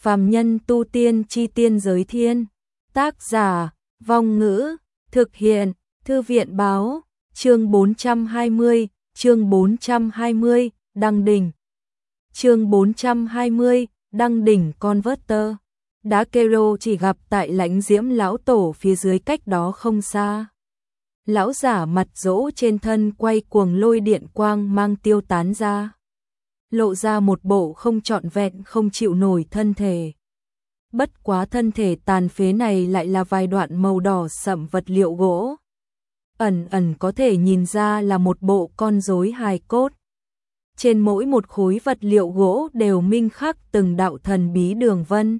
Phàm nhân tu tiên chi tiên giới thiên. Tác giả, Vong Ngữ, thực hiện, Thư viện báo, chương 420, đăng đỉnh. Chương 420, đăng đỉnh Converter. Đá Kero chỉ gặp tại Lãnh Diễm lão tổ phía dưới cách đó không xa. Lão giả mặt rỗ trên thân quay cuồng lôi điện quang mang tiêu tán ra, lộ ra một bộ không trọn vẹn không chịu nổi thân thể. Bất quá thân thể tàn phế này lại là vài đoạn màu đỏ sậm vật liệu gỗ. Ẩn ẩn có thể nhìn ra là một bộ con rối hài cốt. Trên mỗi một khối vật liệu gỗ đều minh khắc từng đạo thần bí đường vân.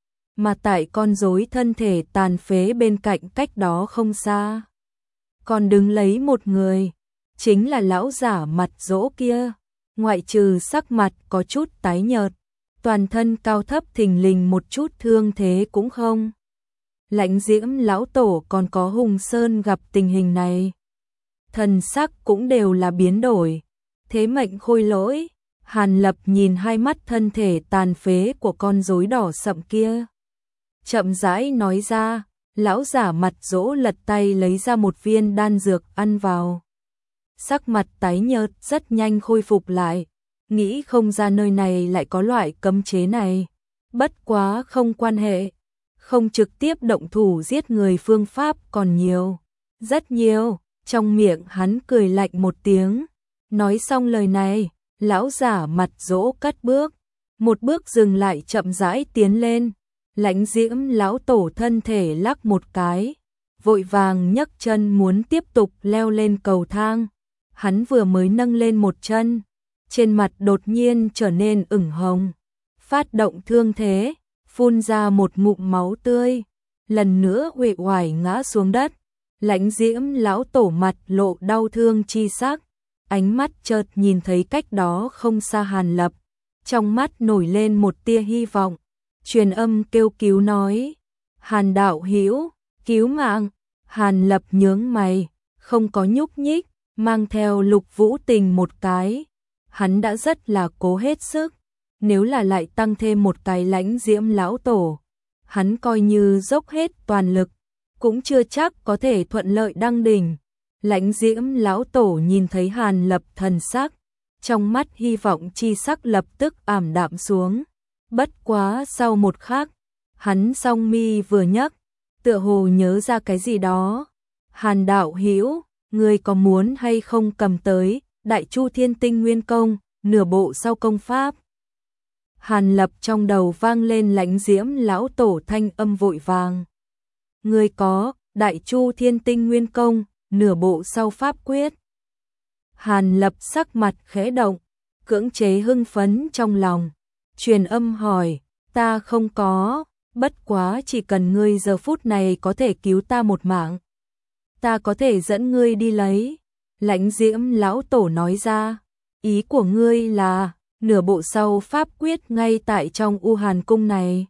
Mà tại con rối thân thể tàn phế bên cạnh cách đó không xa, còn đứng lấy một người, chính là lão giả mặt rỗ kia. Ngoại trừ sắc mặt có chút tái nhợt, toàn thân cao thấp thình lình một chút thương thế cũng không. Lãnh Diễm lão tổ còn có Hùng Sơn gặp tình hình này, thần sắc cũng đều là biến đổi. Thế mệnh khôi lỗi, Hàn Lập nhìn hai mắt thân thể tàn phế của con rối đỏ sậm kia, chậm rãi nói ra. Lão giả mặt rỗ lật tay lấy ra một viên đan dược ăn vào. Sắc mặt tái nhợt rất nhanh khôi phục lại, nghĩ không ra nơi này lại có loại cấm chế này. Bất quá không quan hệ, không trực tiếp động thủ giết người phương pháp còn nhiều, rất nhiều. Trong miệng hắn cười lạnh một tiếng, nói xong lời này, lão giả mặt rỗ cất bước, một bước dừng lại chậm rãi tiến lên. Lãnh Diễm lão tổ thân thể lắc một cái, vội vàng nhấc chân muốn tiếp tục leo lên cầu thang. Hắn vừa mới nâng lên một chân, trên mặt đột nhiên trở nên ửng hồng, phát động thương thế, phun ra một ngụm máu tươi, lần nữa uể oải ngã xuống đất. Lãnh Diễm lão tổ mặt lộ đau thương chi sắc, ánh mắt chợt nhìn thấy cách đó không xa Hàn Lập, trong mắt nổi lên một tia hy vọng. Truyền âm kêu cứu nói, Hàn đạo hữu, cứu mạng. Hàn Lập nhướng mày, không có nhúc nhích, mang theo Lục Vũ Tình một cái. Hắn đã rất là cố hết sức, nếu là lại tăng thêm một cái Lãnh Diễm lão tổ, hắn coi như dốc hết toàn lực, cũng chưa chắc có thể thuận lợi đăng đỉnh. Lãnh Diễm lão tổ nhìn thấy Hàn Lập thần sắc, trong mắt hy vọng chi sắc lập tức ảm đạm xuống. Bất quá sau một khắc, hắn song mi vừa nhấc, tựa hồ nhớ ra cái gì đó. Hàn đạo hữu, ngươi có muốn hay không cầm tới Đại Chu Thiên Tinh Nguyên Công, nửa bộ sau công pháp? Hàn Lập trong đầu vang lên Lãnh Diễm lão tổ thanh âm vội vàng. Ngươi có Đại Chu Thiên Tinh Nguyên Công, nửa bộ sau pháp quyết? Hàn Lập sắc mặt khẽ động, cưỡng chế hưng phấn trong lòng. Truyền âm hỏi, ta không có, bất quá chỉ cần ngươi giờ phút này có thể cứu ta một mạng, ta có thể dẫn ngươi đi lấy. Lãnh Diễm lão tổ nói ra, ý của ngươi là nửa bộ sau pháp quyết ngay tại trong U Hàn cung này.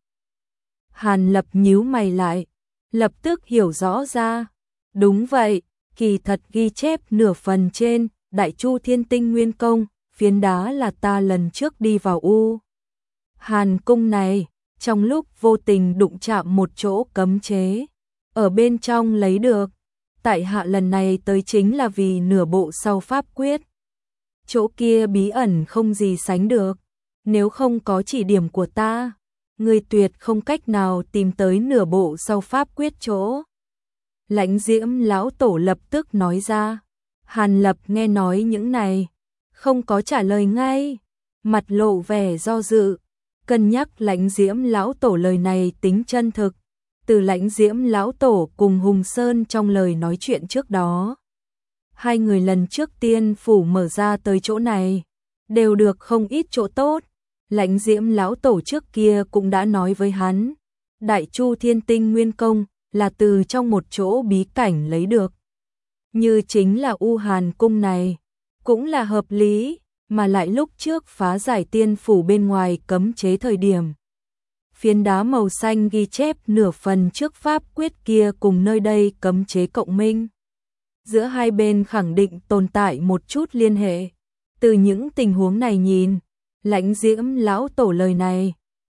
Hàn Lập nhíu mày lại, lập tức hiểu rõ ra. Đúng vậy, kỳ thật ghi chép nửa phần trên Đại Chu Thiên Tinh Nguyên Công, phiến đá là ta lần trước đi vào U Hàn cung này, trong lúc vô tình đụng chạm một chỗ cấm chế, ở bên trong lấy được. Tại hạ lần này tới chính là vì nửa bộ sau pháp quyết. Chỗ kia bí ẩn không gì sánh được, nếu không có chỉ điểm của ta, ngươi tuyệt không cách nào tìm tới nửa bộ sau pháp quyết chỗ. Lãnh Diễm lão tổ lập tức nói ra. Hàn Lập nghe nói những này, không có trả lời ngay, mặt lộ vẻ do dự. Cân nhắc Lãnh Diễm lão tổ lời này tính chân thực, từ Lãnh Diễm lão tổ cùng Hùng Sơn trong lời nói chuyện trước đó. Hai người lần trước tiên phủ mở ra tới chỗ này, đều được không ít chỗ tốt. Lãnh Diễm lão tổ trước kia cũng đã nói với hắn, Đại Chu Thiên Tinh Nguyên Công là từ trong một chỗ bí cảnh lấy được. Như chính là U Hàn cung này, cũng là hợp lý. Mà lại lúc trước phá giải tiên phủ bên ngoài cấm chế thời điểm, phiến đá màu xanh ghi chép nửa phần trước pháp quyết kia cùng nơi đây cấm chế cộng minh. Giữa hai bên khẳng định tồn tại một chút liên hệ. Từ những tình huống này nhìn, Lãnh Diễm lão tổ lời này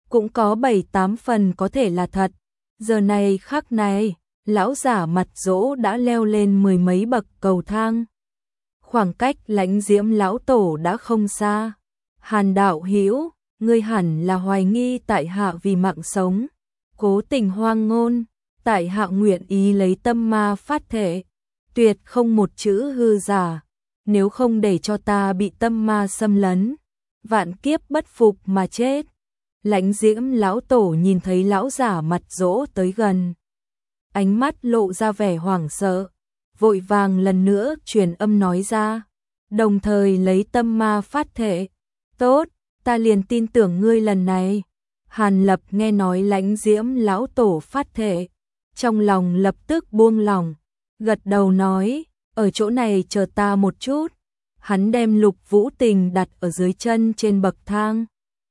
cũng có 7-8 phần có thể là thật. Giờ này khắc này, lão giả mặt dỗ đã leo lên 10 mấy bậc cầu thang. Khoảng cách Lãnh Diễm lão tổ đã không xa. Hàn đạo hữu, ngươi hẳn là hoài nghi tại hạ vì mạng sống, cố tình hoang ngôn, tại hạ nguyện ý lấy tâm ma phát thể, tuyệt không một chữ hư giả, nếu không để cho ta bị tâm ma xâm lấn, vạn kiếp bất phục mà chết. Lãnh Diễm lão tổ nhìn thấy lão giả mặt dỗ tới gần, ánh mắt lộ ra vẻ hoảng sợ, vội vàng lần nữa truyền âm nói ra, đồng thời lấy tâm ma phát thể. Tốt, ta liền tin tưởng ngươi lần này. Hàn Lập nghe nói Lãnh Diễm lão tổ phát thể, trong lòng lập tức buông lòng, gật đầu nói, ở chỗ này chờ ta một chút. Hắn đem Lục Vũ Tình đặt ở dưới chân trên bậc thang,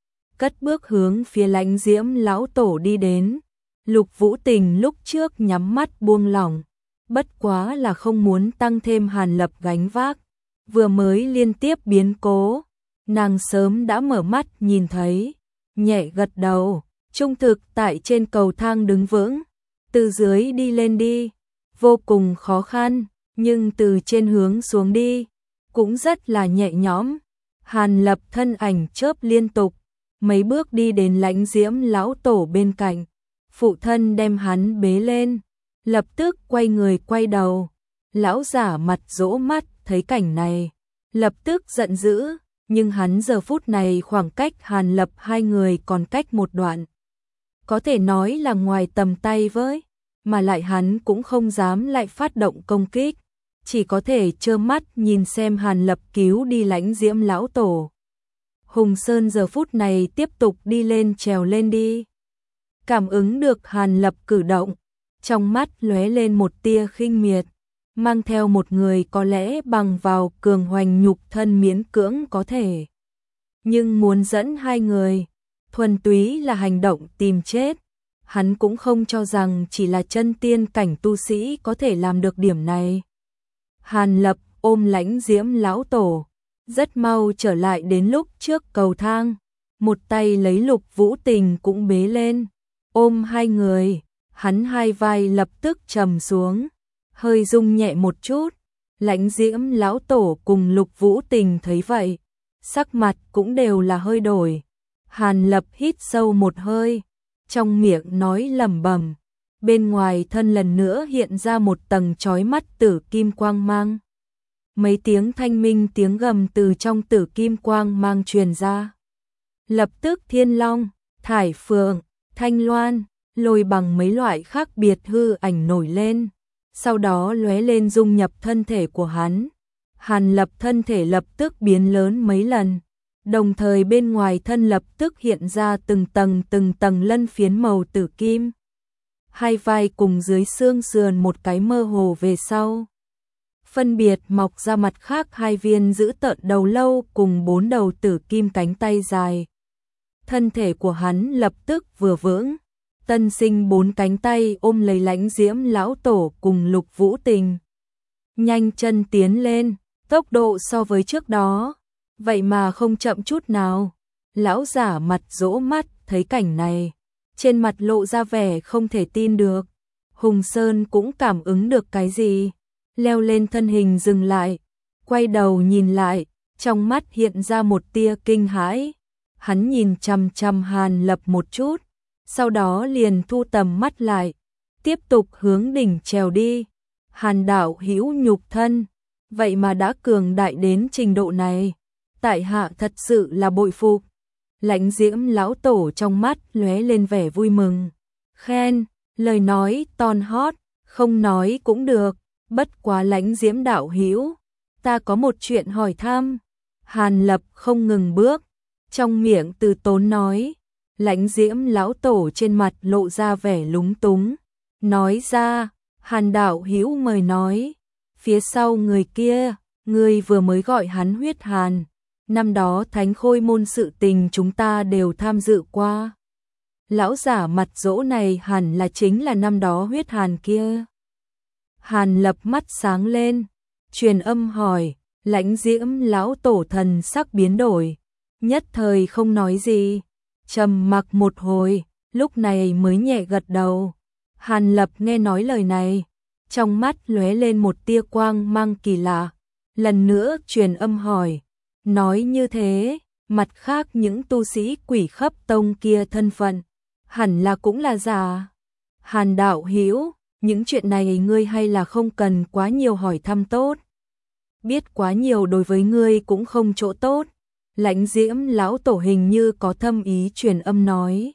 cất bước hướng phía Lãnh Diễm lão tổ đi đến. Lục Vũ Tình lúc trước nhắm mắt buông lỏng, bất quá là không muốn tăng thêm Hàn Lập gánh vác, vừa mới liên tiếp biến cố, nàng sớm đã mở mắt nhìn thấy, nhẹ gật đầu, trung thực tại trên cầu thang đứng vững, từ dưới đi lên đi, vô cùng khó khăn, nhưng từ trên hướng xuống đi, cũng rất là nhẹ nhõm. Hàn Lập thân ảnh chớp liên tục, mấy bước đi đến Lãnh Diễm lão tổ bên cạnh, phụ thân đem hắn bế lên, lập tức quay người quay đầu. Lão giả mặt dỗ mắt thấy cảnh này, lập tức giận dữ, nhưng hắn giờ phút này khoảng cách Hàn Lập hai người còn cách một đoạn, có thể nói là ngoài tầm tay với, mà lại hắn cũng không dám lại phát động công kích, chỉ có thể trơ mắt nhìn xem Hàn Lập cứu đi Lãnh Diễm lão tổ. Hùng Sơn giờ phút này tiếp tục đi lên trèo lên đi, cảm ứng được Hàn Lập cử động, trong mắt lóe lên một tia khinh miệt, mang theo một người có lẽ bằng vào cường hoành nhục thân miễn cưỡng có thể, nhưng muốn dẫn hai người, thuần túy là hành động tìm chết. Hắn cũng không cho rằng chỉ là chân tiên cảnh tu sĩ có thể làm được điểm này. Hàn Lập ôm Lãnh Diễm lão tổ, rất mau trở lại đến lúc trước cầu thang, một tay lấy Lục Vũ Tình cũng bế lên, ôm hai người, hắn hai vai lập tức trầm xuống, hơi rung nhẹ một chút. Lãnh Diễm lão tổ cùng Lục Vũ Tình thấy vậy, sắc mặt cũng đều là hơi đổi. Hàn Lập hít sâu một hơi, trong miệng nói lẩm bẩm, bên ngoài thân lần nữa hiện ra một tầng chói mắt tử kim quang mang. Mấy tiếng thanh minh tiếng gầm từ trong tử kim quang mang truyền ra. Lập tức Thiên Long, Thải Phượng, Thanh Loan, Lôi Bằng mấy loại khác biệt hư ảnh nổi lên, sau đó lóe lên dung nhập thân thể của hắn. Hàn Lập thân thể lập tức biến lớn mấy lần, đồng thời bên ngoài thân lập tức hiện ra từng tầng lân phiến màu tử kim. Hai vai cùng dưới xương sườn một cái mơ hồ về sau, phân biệt mọc ra mặt khác hai viên giữ tợn đầu lâu cùng 4 đầu tử kim cánh tay dài. Thân thể của hắn lập tức vừa vững, tân sinh 4 cánh tay ôm lấy Lãnh Diễm lão tổ cùng Lục Vũ Tình, nhanh chân tiến lên, tốc độ so với trước đó, vậy mà không chậm chút nào. Lão giả mặt dỗ mắt thấy cảnh này, trên mặt lộ ra vẻ không thể tin được. Hùng Sơn cũng cảm ứng được cái gì, leo lên thân hình dừng lại, quay đầu nhìn lại, trong mắt hiện ra một tia kinh hãi. Hắn nhìn chằm chằm Hàn Lập một chút, sau đó liền thu tầm mắt lại, tiếp tục hướng đỉnh trèo đi. Hàn đạo hữu nhục thân, vậy mà đã cường đại đến trình độ này, tại hạ thật sự là bội phục. Lãnh Diễm lão tổ trong mắt lóe lên vẻ vui mừng, khen, lời nói ton hót, không nói cũng được, bất quá Lãnh Diễm đạo hữu, ta có một chuyện hỏi thăm. Hàn Lập không ngừng bước, trong miệng từ tốn nói. Lãnh Diễm lão tổ trên mặt lộ ra vẻ lúng túng, nói ra, Hàn đạo hữu mời nói. Phía sau người kia, người vừa mới gọi hắn huyết hàn, năm đó Thánh Khôi môn sự tình chúng ta đều tham dự qua. Lão giả mặt dỗ này hẳn là chính là năm đó huyết hàn kia. Hàn Lập mắt sáng lên, truyền âm hỏi. Lãnh Diễm lão tổ thần sắc biến đổi, nhất thời không nói gì, trầm mặc một hồi, lúc này mới nhẹ gật đầu. Hàn Lập nghe nói lời này, trong mắt lóe lên một tia quang mang kỳ lạ, lần nữa truyền âm hỏi, nói như thế, mặt khác những tu sĩ Quỷ Khấp Tông kia thân phận, hẳn là cũng là giả. Hàn đạo hữu, những chuyện này ngươi hay là không cần quá nhiều hỏi thăm tốt. Biết quá nhiều đối với ngươi cũng không chỗ tốt. Lãnh Diễm lão tổ hình như có thâm ý truyền âm nói.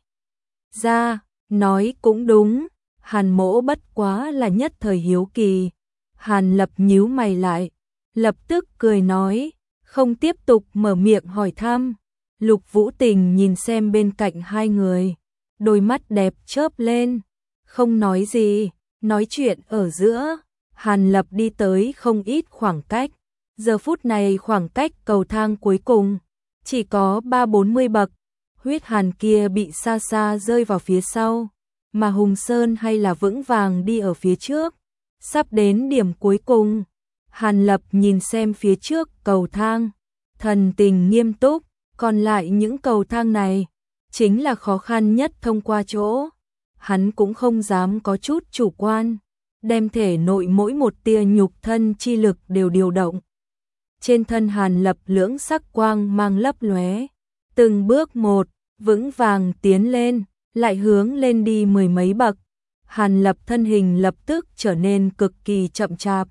Ra, nói cũng đúng, Hàn mỗ bất quá là nhất thời hiếu kỳ. Hàn Lập nhíu mày lại, lập tức cười nói, không tiếp tục mở miệng hỏi thăm. Lục Vũ Tình nhìn xem bên cạnh hai người, đôi mắt đẹp chớp lên, không nói gì, nói chuyện ở giữa. Hàn Lập đi tới không ít khoảng cách, giờ phút này khoảng cách cầu thang cuối cùng chỉ có 30-40 bậc, huyết hàn kia bị xa xa rơi vào phía sau, mà Hùng Sơn hay là vững vàng đi ở phía trước. Sắp đến điểm cuối cùng, Hàn Lập nhìn xem phía trước cầu thang, thần tình nghiêm túc, còn lại những cầu thang này chính là khó khăn nhất thông qua chỗ. Hắn cũng không dám có chút chủ quan, đem thể nội mỗi một tia nhục thân chi lực đều điều động. Trên thân Hàn Lập lưỡng sắc quang mang lấp lóe, từng bước một, vững vàng tiến lên, lại hướng lên đi mười mấy bậc. Hàn Lập thân hình lập tức trở nên cực kỳ chậm chạp.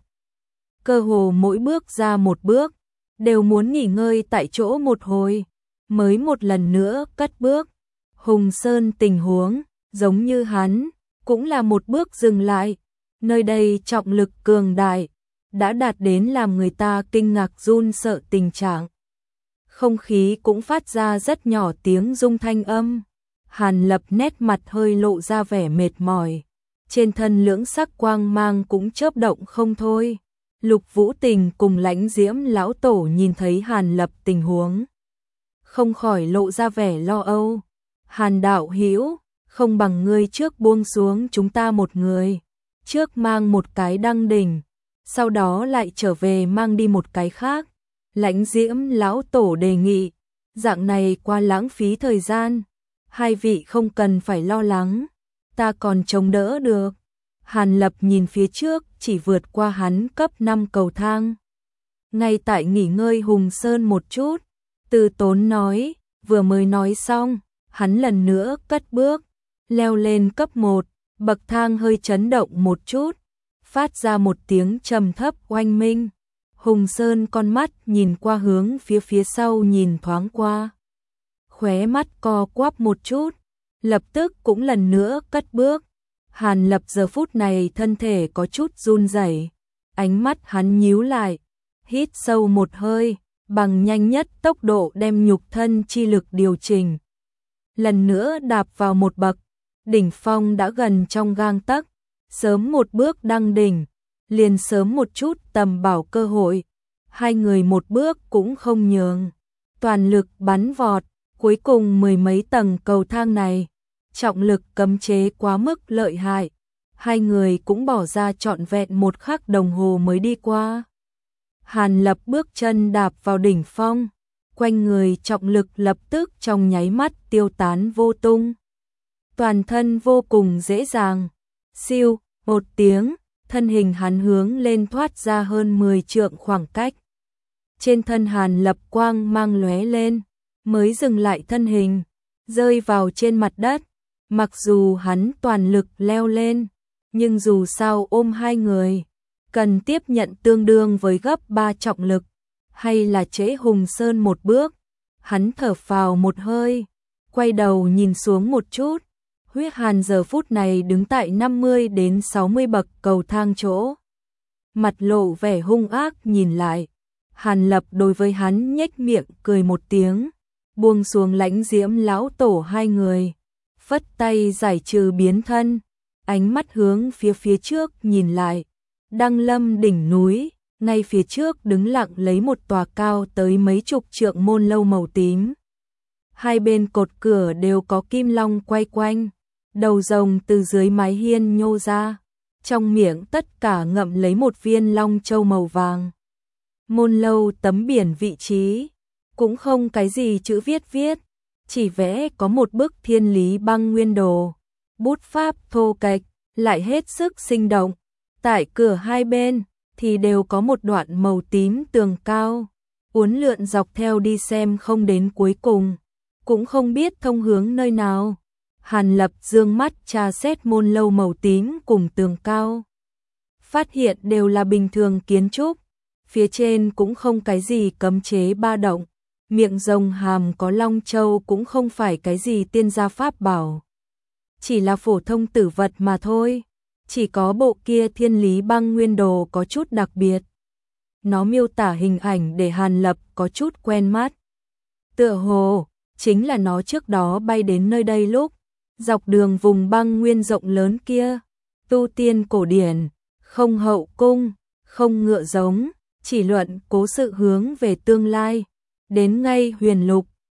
Cơ hồ mỗi bước ra một bước, đều muốn nghỉ ngơi tại chỗ một hồi, mới một lần nữa cất bước. Hùng Sơn tình huống, giống như hắn, cũng là một bước dừng lại. Nơi đây trọng lực cường đại, đã đạt đến làm người ta kinh ngạc run sợ tình trạng. Không khí cũng phát ra rất nhỏ tiếng rung thanh âm. Hàn Lập nét mặt hơi lộ ra vẻ mệt mỏi, trên thân lưỡng sắc quang mang cũng chớp động không thôi. Lục Vũ Tình cùng Lãnh Diễm lão tổ nhìn thấy Hàn Lập tình huống, không khỏi lộ ra vẻ lo âu. Hàn đạo hữu, không bằng ngươi trước buông xuống chúng ta một người, trước mang một cái đăng đỉnh, sau đó lại trở về mang đi một cái khác. Lãnh Diễm lão tổ đề nghị, dạng này quá lãng phí thời gian, hai vị không cần phải lo lắng, ta còn chống đỡ được. Hàn Lập nhìn phía trước, chỉ vượt qua hắn cấp 5 cầu thang. Ngay tại nghỉ ngơi Hùng Sơn một chút, Từ Tốn nói, vừa mới nói xong, hắn lần nữa cất bước, leo lên cấp 1, bậc thang hơi chấn động một chút, phát ra một tiếng trầm thấp oanh minh. Hùng Sơn con mắt nhìn qua hướng phía sau nhìn thoáng qua, khóe mắt co quắp một chút, lập tức cũng lần nữa cất bước. Hàn Lập giờ phút này thân thể có chút run rẩy, ánh mắt hắn nhíu lại, hít sâu một hơi, bằng nhanh nhất tốc độ đem nhục thân chi lực điều chỉnh. Lần nữa đạp vào một bậc, đỉnh phong đã gần trong gang tấc, sớm một bước đăng đỉnh, liền sớm một chút tầm bảo cơ hội. Hai người một bước cũng không nhường, toàn lực bắn vọt, cuối cùng mười mấy tầng cầu thang này, trọng lực cấm chế quá mức lợi hại, hai người cũng bỏ ra trọn vẹn một khắc đồng hồ mới đi qua. Hàn Lập bước chân đạp vào đỉnh phong, quanh người trọng lực lập tức trong nháy mắt tiêu tán vô tung. Toàn thân vô cùng dễ dàng, siêu, một tiếng, thân hình hắn hướng lên thoát ra hơn 10 trượng khoảng cách. Trên thân Hàn Lập quang mang lóe lên, mới dừng lại thân hình, rơi vào trên mặt đất. Mặc dù hắn toàn lực leo lên, nhưng dù sao ôm hai người, cần tiếp nhận tương đương với gấp 3 trọng lực, hay là trễ Hùng Sơn một bước. Hắn thở phào một hơi, quay đầu nhìn xuống một chút. Huyết Hàn giờ phút này đứng tại 50 đến 60 bậc cầu thang chỗ, mặt lộ vẻ hung ác nhìn lại. Hàn Lập đối với hắn nhếch miệng cười một tiếng, buông xuống Lãnh Diễm lão tổ hai người, phất tay giải trừ biến thân, ánh mắt hướng phía trước nhìn lại. Đăng Lâm đỉnh núi, ngay phía trước đứng lặng lấy một tòa cao tới mấy chục trượng môn lâu màu tím. Hai bên cột cửa đều có kim long quay quanh, đầu rồng từ dưới mái hiên nhô ra, trong miệng tất cả ngậm lấy một viên long châu màu vàng. Môn lâu tấm biển vị trí, cũng không cái gì chữ viết, chỉ vẽ có một bức Thiên Lý Băng Nguyên Đồ, bút pháp thô kệch, lại hết sức sinh động. Tại cửa hai bên thì đều có một đoạn màu tím tường cao, uốn lượn dọc theo đi xem không đến cuối cùng, cũng không biết thông hướng nơi nào. Hàn Lập dương mắt tra xét môn lâu màu tím cùng tường cao, phát hiện đều là bình thường kiến trúc, phía trên cũng không cái gì cấm chế ba động, miệng rồng hàm có long châu cũng không phải cái gì tiên gia pháp bảo, chỉ là phổ thông tử vật mà thôi. Chỉ có bộ kia Thiên Lý Băng Nguyên Đồ có chút đặc biệt. Nó miêu tả hình ảnh để Hàn Lập có chút quen mắt. Tựa hồ chính là nó trước đó bay đến nơi đây lúc dọc đường vùng băng nguyên rộng lớn kia, tu tiên cổ điển, không hậu cung, không ngựa giống, chỉ luận cố sự hướng về tương lai, đến ngay huyền lục,